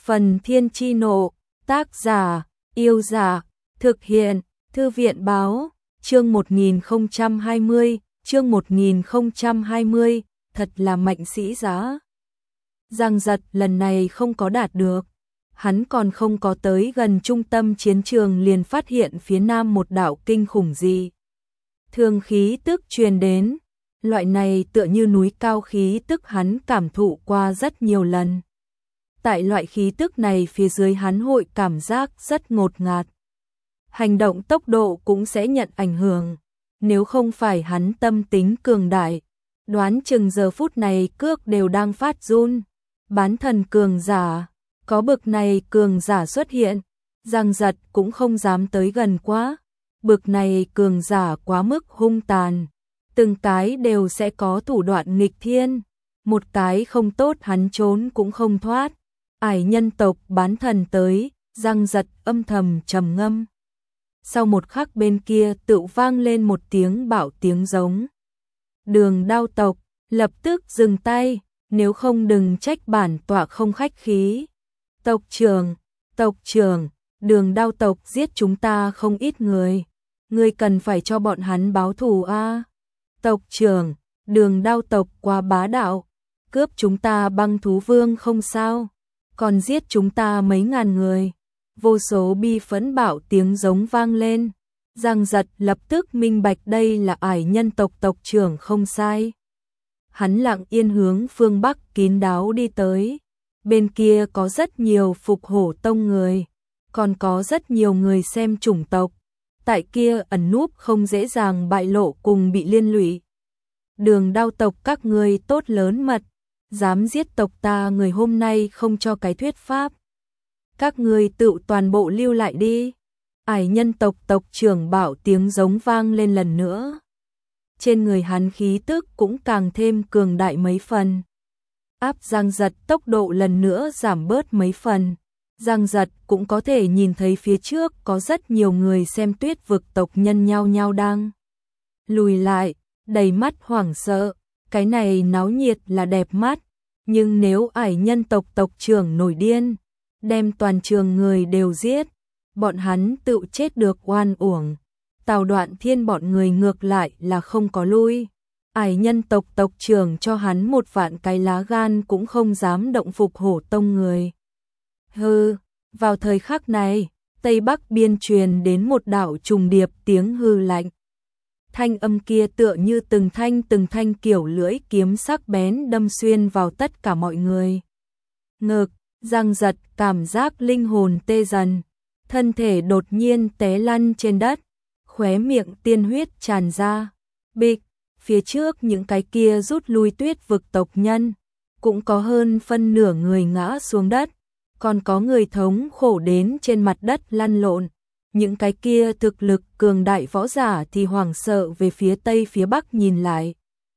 Phần Thiên Chi Nộ, tác giả, Yêu Giả, thực hiện, Thư viện Báo, chương 1020, thật là mạnh sĩ giá. Giang Giật lần này không có đạt được, hắn còn không có tới gần trung tâm chiến trường liền phát hiện phía nam một đạo kinh khủng gì. Thường khí tức truyền đến, loại này tựa như núi cao khí tức hắn cảm thụ qua rất nhiều lần. Tại loại khí tức này phía dưới hắn hội cảm giác rất ngột ngạt. Hành động tốc độ cũng sẽ nhận ảnh hưởng. Nếu không phải hắn tâm tính cường đại, đoán chừng giờ phút này cước đều đang phát run. Bán thần cường giả, có bực này cường giả xuất hiện, Giang Giật cũng không dám tới gần quá. Bực này cường giả quá mức hung tàn, từng cái đều sẽ có thủ đoạn nghịch thiên, một cái không tốt hắn trốn cũng không thoát. Ải nhân tộc bán thần tới, Giang Giật âm thầm trầm ngâm. Sau một khắc bên kia tự vang lên một tiếng bạo tiếng giống. Đường Đao tộc, lập tức dừng tay, nếu không đừng trách bản tọa không khách khí. Tộc trưởng, Đường Đao tộc giết chúng ta không ít người. Ngươi cần phải cho bọn hắn báo thù a. Tộc trưởng, Đường Đao tộc quá bá đạo, cướp chúng ta băng thú vương không sao, còn giết chúng ta mấy ngàn người. Vô số bi phẫn bạo tiếng giống vang lên. Giang Giật lập tức minh bạch đây là ải nhân tộc tộc trưởng không sai. Hắn lặng yên hướng phương Bắc kín đáo đi tới. Bên kia có rất nhiều phục hổ tông người, còn có rất nhiều người xem chủng tộc. Tại kia ẩn núp không dễ dàng bại lộ cùng bị liên lụy. Đường Đao tộc các ngươi tốt lớn mật, dám giết tộc ta người hôm nay không cho cái thuyết pháp. Các ngươi tự toàn bộ lưu lại đi. Ải nhân tộc tộc trưởng bảo tiếng giống vang lên lần nữa. Trên người hắn khí tức cũng càng thêm cường đại mấy phần. Áp Giang Giật tốc độ lần nữa giảm bớt mấy phần. Giang Giật cũng có thể nhìn thấy phía trước có rất nhiều người xem Tuyết vực tộc nhân nhau nhau đang lùi lại, đầy mắt hoảng sợ. Cái này náo nhiệt là đẹp mắt, nhưng nếu ải nhân tộc tộc trưởng nổi điên, đem toàn trường người đều giết, bọn hắn tự chết được oan uổng. Tào Đoạn Thiên bọn người ngược lại là không có lui. Ải nhân tộc tộc trưởng cho hắn một vạn cái lá gan cũng không dám động phục hổ tông người. Hừ, vào thời khắc này, Tây Bắc biên truyền đến một đạo trùng điệp tiếng hư lạnh. Thanh âm kia tựa như từng thanh kiểu lưỡi kiếm sắc bén đâm xuyên vào tất cả mọi người. Ngực, Giang Giật cảm giác linh hồn tê dần, thân thể đột nhiên té lăn trên đất, khóe miệng tiên huyết tràn ra. Bịch, phía trước những cái kia rút lui Tuyết vực tộc nhân, cũng có hơn phân nửa người ngã xuống đất, còn có người thống khổ đến trên mặt đất lăn lộn. Những cái kia thực lực cường đại võ giả thì hoảng sợ về phía tây phía bắc nhìn lại.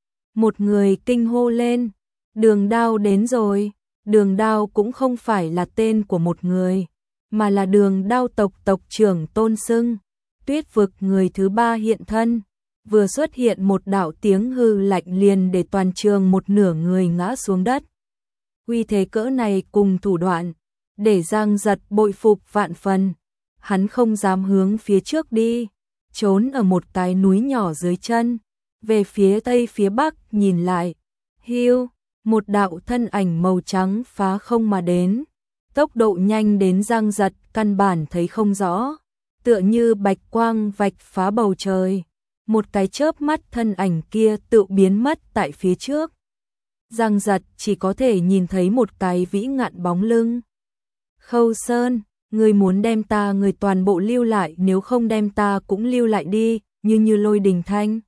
Một người kinh hô lên, Đường Đao đến rồi. Đường Đao cũng không phải là tên của một người, mà là Đường Đao tộc tộc trưởng tôn xưng. Tuyết vực người thứ ba hiện thân, vừa xuất hiện một đạo tiếng hư lạnh liền để toàn trường một nửa người ngã xuống đất. Uy thế cỡ này cùng thủ đoạn, để Giang Giật bội phục vạn phần. Hắn không dám hướng phía trước đi, trốn ở một cái núi nhỏ dưới chân, về phía tây phía bắc nhìn lại. Hiu, một đạo thân ảnh màu trắng phá không mà đến, tốc độ nhanh đến Giang Giật căn bản thấy không rõ, tựa như bạch quang vạch phá bầu trời. Một cái chớp mắt thân ảnh kia tự biến mất tại phía trước. Giang Giật chỉ có thể nhìn thấy một cái vĩ ngạn bóng lưng. Khâu Sơn, ngươi muốn đem ta người toàn bộ lưu lại, nếu không đem ta cũng lưu lại đi, như lôi đình thanh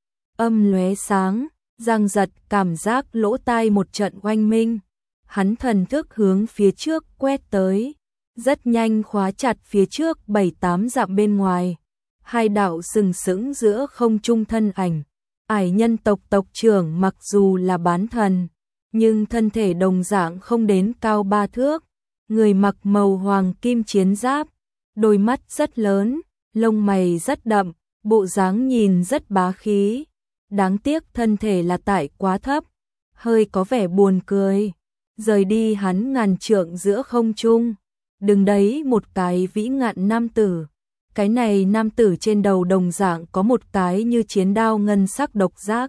âm lóe sáng. Giang Giật cảm giác lỗ tai một trận oanh minh, hắn thần thức hướng phía trước quét tới, rất nhanh khóa chặt phía trước 7-8 dặm bên ngoài. Hai đạo sừng sững giữa không trung thân ảnh. Ải nhân tộc tộc trưởng mặc dù là bán thần, nhưng thân thể đồng dạng không đến cao 3 thước. Người mặc màu hoàng kim chiến giáp, đôi mắt rất lớn, lông mày rất đậm, bộ dáng nhìn rất bá khí. Đáng tiếc thân thể là tại quá thấp, hơi có vẻ buồn cười. rời đi hắn ngàn trượng giữa không trung. Đứng đấy một cái vĩ ngạn nam tử. Cái này nam tử trên đầu đồng dạng có một cái như chiến đao ngân sắc độc giác.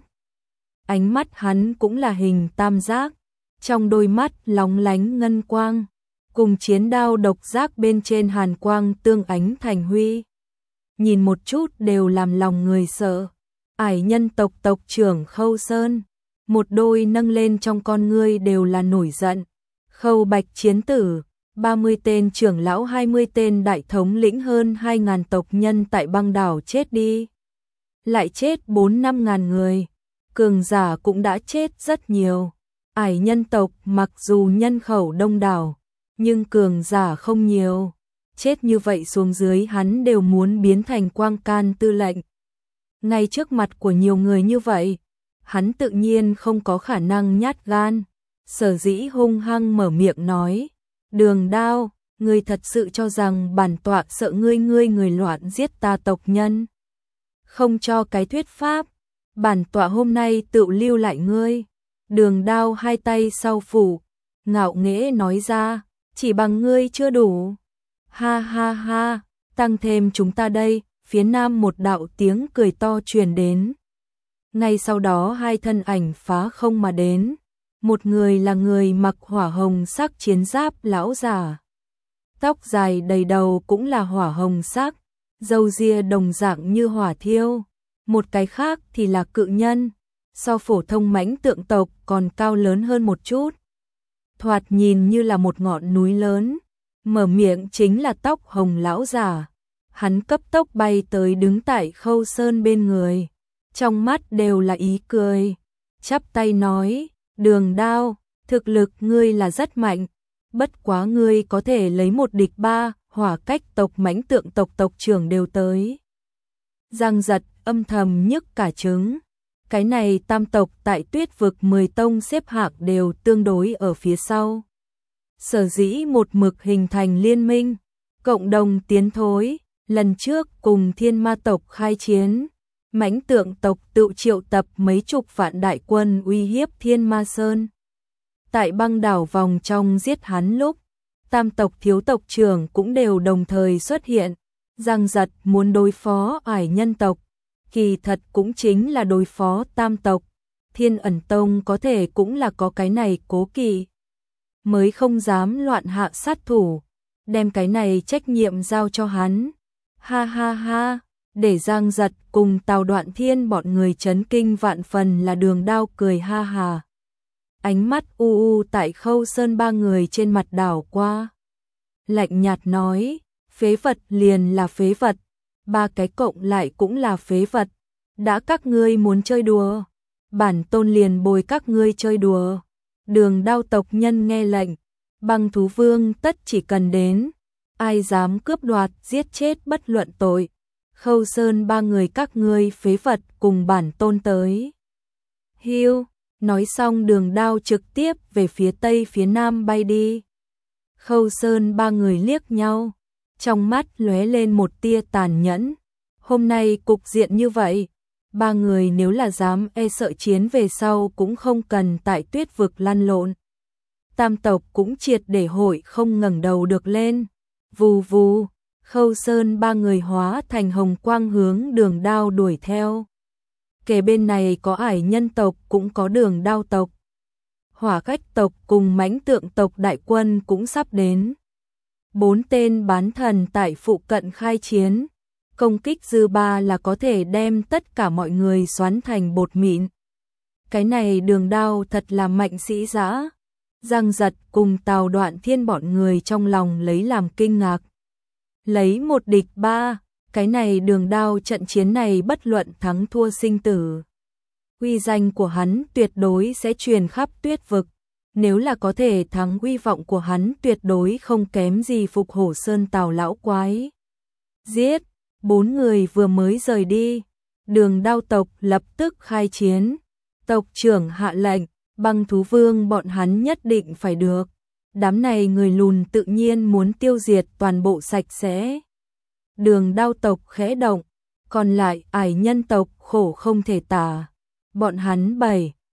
Ánh mắt hắn cũng là hình tam giác, trong đôi mắt lóng lánh ngân quang, cùng chiến đao độc giác bên trên hàn quang tương ánh thành huy. Nhìn một chút đều làm lòng người sợ. Ải nhân tộc tộc trưởng Khâu Sơn, một đôi nâng lên trong con ngươi đều là nổi giận. Khâu Bạch chiến tử, 30 tên trưởng lão 20 tên đại thống lĩnh hơn 2.000 tộc nhân tại băng đảo chết đi. Lại chết 4-5 ngàn người, cường giả cũng đã chết rất nhiều. Ải nhân tộc mặc dù nhân khẩu đông đảo, nhưng cường giả không nhiều. Chết như vậy xuống dưới hắn đều muốn biến thành quang can tư lệnh. Ngay trước mặt của nhiều người như vậy, hắn tự nhiên không có khả năng nhát gan. Sở dĩ hung hăng mở miệng nói, Đường Đao, ngươi thật sự cho rằng bản tọa sợ ngươi người loạn giết ta tộc nhân. Không cho cái thuyết pháp, bản tọa hôm nay tự lưu lại ngươi. Đường Đao hai tay sau phủ, ngạo nghễ nói ra, chỉ bằng ngươi chưa đủ. Ha ha ha, tăng thêm chúng ta đây. Phía nam một đạo tiếng cười to truyền đến. Ngay sau đó hai thân ảnh phá không mà đến. Một người là người mặc hỏa hồng sắc chiến giáp lão giả. Tóc dài đầy đầu cũng là hỏa hồng sắc, râu ria đồng dạng như hỏa thiêu. Một cái khác thì là cự nhân, so phổ thông mãnh tượng tộc còn cao lớn hơn một chút. Thoạt nhìn như là một ngọn núi lớn, mở miệng chính là tóc hồng lão giả. Hắn cấp tốc bay tới đứng tại Khâu Sơn bên người, trong mắt đều là ý cười, chắp tay nói, Đường Đao, thực lực ngươi là rất mạnh, bất quá ngươi có thể lấy một địch ba, hỏa cách tộc mãnh tượng tộc tộc trưởng đều tới. Giang Giật âm thầm nhức cả trứng, cái này tam tộc tại Tuyết vực 10 tông xếp hạng đều tương đối ở phía sau. Sở dĩ một mực hình thành liên minh, cộng đồng tiến thối. Lần trước cùng thiên ma tộc khai chiến, mãnh tượng tộc tự triệu tập mấy chục vạn đại quân uy hiếp thiên ma sơn. Tại băng đảo vòng trong giết hắn lúc, tam tộc thiếu tộc trưởng cũng đều đồng thời xuất hiện. Giang Giật muốn đối phó ải nhân tộc, kỳ thật cũng chính là đối phó tam tộc. Thiên ẩn tông có thể cũng là có cái này cố kỵ, mới không dám loạn hạ sát thủ, đem cái này trách nhiệm giao cho hắn. Ha ha ha, để Giang Giật cùng Tào Đoạn Thiên bọn người chấn kinh vạn phần là Đường Đao cười ha ha. Ánh mắt u u tại Khâu Sơn ba người trên mặt đảo qua. Lạnh nhạt nói, phế vật liền là phế vật, ba cái cộng lại cũng là phế vật. Đã các ngươi muốn chơi đùa, bản tôn liền bồi các ngươi chơi đùa. Đường Đao tộc nhân nghe lệnh, Băng Thú Vương tất chỉ cần đến. Ai dám cướp đoạt giết chết bất luận tội. Khâu Sơn ba người các ngươi phế vật cùng bản tôn tới. Hiu, nói xong Đường Đao trực tiếp về phía tây phía nam bay đi. Khâu Sơn ba người liếc nhau, trong mắt lóe lên một tia tàn nhẫn. Hôm nay cục diện như vậy, ba người nếu là dám e sợ chiến về sau cũng không cần tại Tuyết vực lăn lộn. Tam tộc cũng triệt để hội không ngẩng đầu được lên. Vù vù, Khâu Sơn ba người hóa thành hồng quang hướng Đường Đao đuổi theo. Kể bên này có ải nhân tộc cũng có Đường Đao tộc. Hỏa cách tộc cùng mãnh tượng tộc đại quân cũng sắp đến. 4 tên bán thần tại phụ cận khai chiến. Công kích dư ba là có thể đem tất cả mọi người xoắn thành bột mịn. Cái này Đường Đao thật là mạnh sĩ dã. Giang Giật cùng Tào Đoạn Thiên bọn người trong lòng lấy làm kinh ngạc. Lấy một địch ba, cái này Đường Đao trận chiến này bất luận thắng thua sinh tử. Uy danh của hắn tuyệt đối sẽ truyền khắp Tuyết vực. Nếu là có thể thắng, uy vọng của hắn tuyệt đối không kém gì Phục Hổ Sơn Tào lão quái. Giết, 4 người vừa mới rời đi, Đường Đao tộc lập tức khai chiến. Tộc trưởng hạ lệnh, Băng Thú Vương bọn hắn nhất định phải được. Đám này người lùn tự nhiên muốn tiêu diệt toàn bộ sạch sẽ. Đường Đao tộc khẽ động, còn lại ải nhân tộc khổ không thể tả. Bọn hắn 7,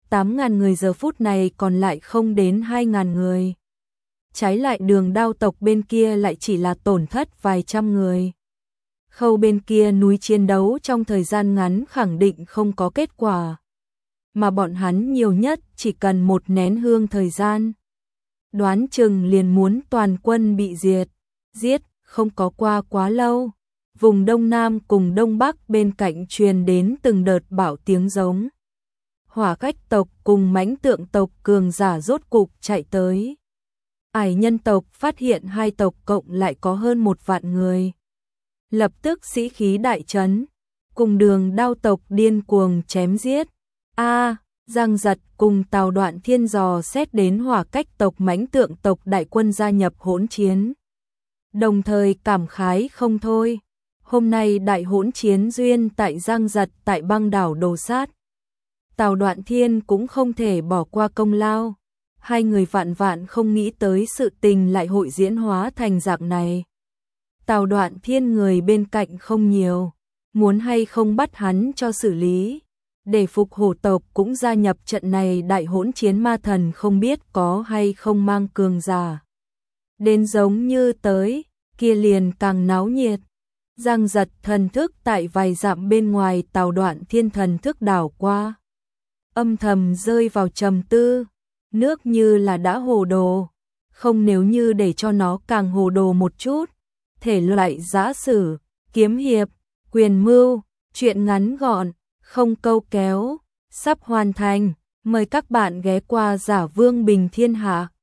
8.000 người giờ phút này còn lại không đến 2.000 người. Trái lại Đường Đao tộc bên kia lại chỉ là tổn thất vài trăm người. Khâu bên kia núi chiến đấu trong thời gian ngắn khẳng định không có kết quả. Mà bọn hắn nhiều nhất chỉ cần một nén hương thời gian. Đoán chừng liền muốn toàn quân bị giết, không có qua quá lâu. Vùng Đông Nam cùng Đông Bắc bên cạnh truyền đến từng đợt bão tiếng giống. Hỏa Cách tộc cùng Mãnh Tượng tộc cường giả rốt cục chạy tới. Ải Nhân tộc phát hiện hai tộc cộng lại có hơn 1 vạn người. Lập tức sĩ khí đại trấn, cùng Đường Đao tộc điên cuồng chém giết. Giang Giật cùng Tào Đoạn Thiên dò xét đến Hỏa Cách tộc Mãnh Tượng tộc đại quân gia nhập hỗn chiến. Đồng thời cảm khái không thôi. Hôm nay đại hỗn chiến duyên tại Giang Giật tại băng đảo Đồ Sát. Tào Đoạn Thiên cũng không thể bỏ qua công lao. Hai người vạn vạn không nghĩ tới sự tình lại hội diễn hóa thành dạng này. Tào Đoạn Thiên người bên cạnh không nhiều, muốn hay không bắt hắn cho xử lý. Để Phục Hổ tộc cũng gia nhập trận này đại hỗn chiến ma thần không biết có hay không mang cường giả. Đến giống như tới, kia liền càng náo nhiệt. Giang Giật thần thức tại vài dặm bên ngoài Tào Đoạn Thiên thần thức đảo qua. Âm thầm rơi vào trầm tư, nước như là đã hồ đồ. Không nếu như để cho nó càng hồ đồ một chút. Thể loại giã sử, kiếm hiệp, quyền mưu, truyện ngắn gọn, không câu kéo, sắp hoàn thành. Mời các bạn ghé qua Giả Vương Bình Thiên Hạ.